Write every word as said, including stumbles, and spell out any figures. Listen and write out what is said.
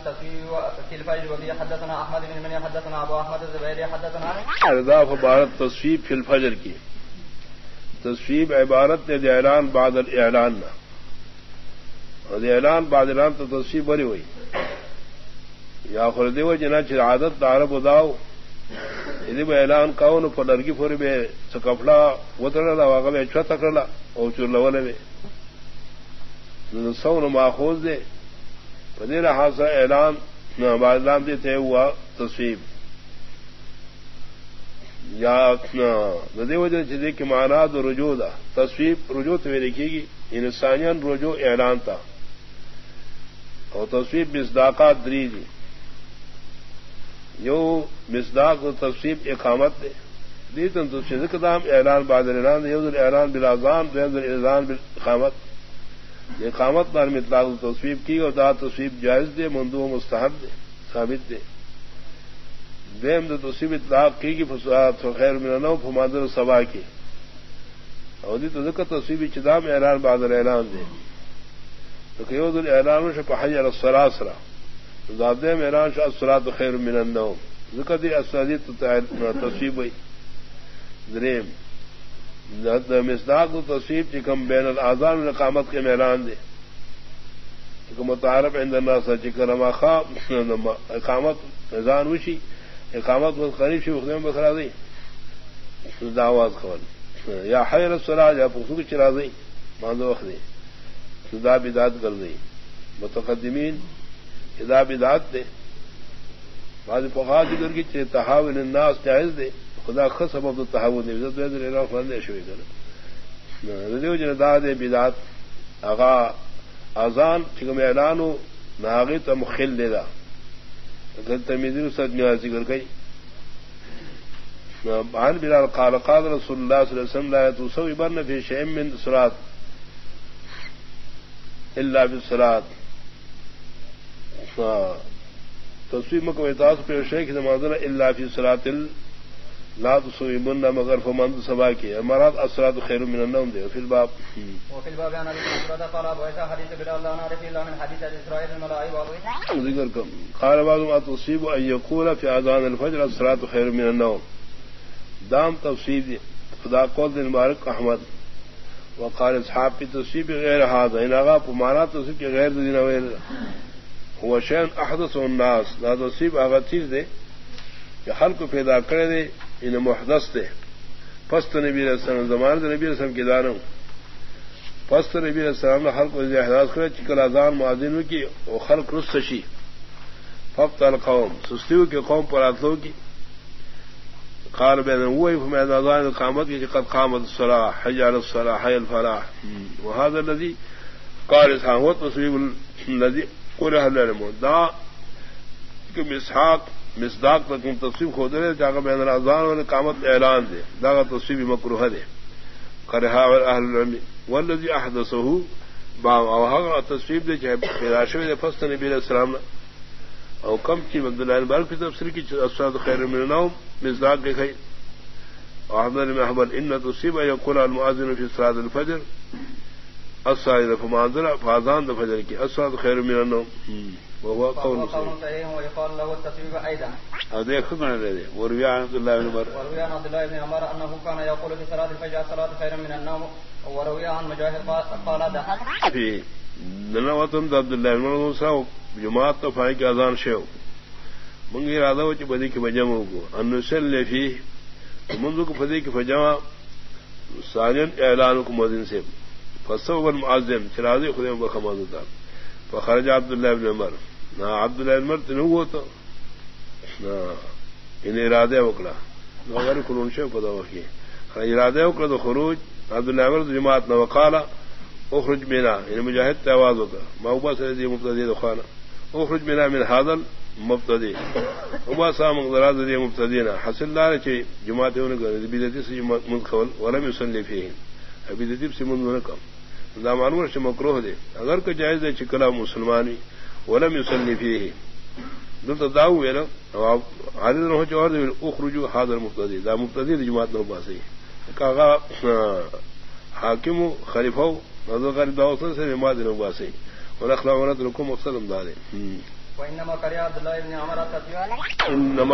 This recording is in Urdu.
التصويب في الفجر وبه حدثنا احمد بن من حدثنا ابو احمد الزبيري حدثنا اضاف عبارت تصویب فی الفجر کی تصویب عبارت نے اعلان بعد الاعلان نہ اور اعلان بعد اعلان تو تصویب بری ہوئی یا خردی و جنا چ عادت عرب وداو یدی به اعلان کاون فدرگی فوری به سکفلا وترلا واغه چ تکرلا او چولولے سون ماخوذ دے فدیر حاصل اعلان بعد اعلان دیتے ہوا تصویب یا ندی وجہ چیزیں کہ معنی دو رجوع دا تصویب رجوع تو لکھے گی انسانین رجوع اعلان تھا اور تصویب مصداقات دری دی یو مصداق و تصویب اقامت دے دی تن تو دام اعلان بعد اعلان یو اعلان بالاذان دویم اعلان بالاقامت اقامت پر مطلق تصویب کی اور دا تصویب جائز دے مندوب مستحب دے ثابت دے دیم دو تصویب اطلاق کی کی فساد خیر من نو فمادر سبا کی اور دی تو ذکر تصویب چدام اعلان بعد اعلان دے تو کہ یود الاعلان ش حی علی الصلاۃ سرا ذات میں اعلان ش الصلاۃ خیر من النوم ذکر دی اسادی تصویب دریم مصداق و تصویب چکم بین الاذان و اقامت کے میلان دے چکم متعارف عند الناس چکم اخا اقامت اذان وشی اقامت و قریب شی خدمت بخرا دی دعواز خول یا حیر الصلاۃ یا پسو کی چرا دی ماندو وقت دی صدا بدعت کر دی متقدمین اذا بدعت دے بعض فقہا ذکر کی چھ تحاول الناس جائز دے خدا خ سبب تو تحول نے عزت دے رہا فرندے شوی کر ندیو جن دا دے بدعت اغا اذان چکم اعلان و ناغی تو مخل دے دا اگر تمیزی سد نیاز ذکر کئی عن بلال قال قال رسول اللہ صلی اللہ علیہ وسلم لا يتوسوي برن في شيء من الصلاة الا بالصلاة تصویب مکو اتاس پہ شیخ نمازنا الا فی صلاة لا تصویبن مگر فمند سبا کی امارات الصلاة خیر من النوم دے وفی الباب وفي الباب عن ابي هريره قال ابو عيسى حديث بلال لا نعرف الا من حديث اسرائيل الملائكه وابو ذکر کم قال بعض ما تصویب ان يقول في اذان الفجر الصلاة خیر من النوم دام تصویب خدا قول دن مبارک احمد وقال اصحاب کی تصویب غیر هذا ان اغا پمانا تصویب کے غیر دین وغیر هو شيء احدث الناس لا تصویب اغا چیز دے کہ خلق کو پیدا کرے دے ان محدث دے پست نبی علیہ السلام زمانے نبی علیہ السلام کی دانوں پست نبی علیہ السلام نے خلق کو احداث کرے چکل اذان مؤذن کی اور خلق رسشی فقط القوم سستیو کے قوم پر اتلو کی قال بین وہی فمن اذان اقامت کی قد قامت الصلاة حي على الصلاة حي الفلاح وهذا الذي قال هو تصویب الذي قول اهل العلم دا کہ مسحاق مصداق تک تصویب خود دے جاگا بین الاذان والاقامت اعلان دے دا تصویب مکروہ دے کرہا اہل العلم والذی احدثه با او تصویب دے کہ پیدا شوی دے فست نبی علیہ السلام او کم کی عبداللہ البارک کی تفسیر کی الصلاۃ خیر من النوم مصداق کے کئی احمد بن محمد ان تصویب یقول المؤذن فی صلاۃ الفجر الصلاۃ فمانذر فاذان الفجر کی الصلاۃ خیر من النوم وهو قول صحيح ويقال له التصويب ايضا هذا خبرنا له وروي عن عبد الله بن عمر وروي عن عبد الله بن عمر انه كان يقول في صلاه الفجر الصلاه خير من النوم وروي عن مجاهد قال ده في نواتم عبد الله بن عمر صاحب جماعت تو فائق اذان شو من ارادہ وچ بدی کی بجمع کو ان نصلي فيه منذ کو بدی کی فجمع ثانيا اعلان کو مؤذن سے فصوب المؤذن چرازی خود بخمازتا فخرج عبد الله بن عمر نہ عبد الله بن عمر تنو تو نہ ان ارادہ وکلا مگر کلون شو پدا وکی ارادہ وکلا تو خروج عبد الله بن عمر جماعت نہ وقالا اخرج بنا ان مجاہد تواز ہوگا موبا سے دی مبتدی خانہ اخرج بنا من هذا مبتدی وما سام غراض دی مبتدینا حاصل دار چ جماعت نے بدعت سے منخول ولم يصلي فيه ابھی بدعت سے من کم دامانور سے مکروہ دے اگر کو جائز دے چکلا مسلمانی ولم يصلي فيه دل تداو ہے نا حاضر ہو جو اور اخرجوا حاضر مبتدی دا مبتدی جماعت نو باسی کہا حاکم خلیفہ نظر غریب داوسن سے نماز نو باسی اور اخلاق ورت رکم مقصد امداد وإنما كره عبد الله بن عمر التطويل انما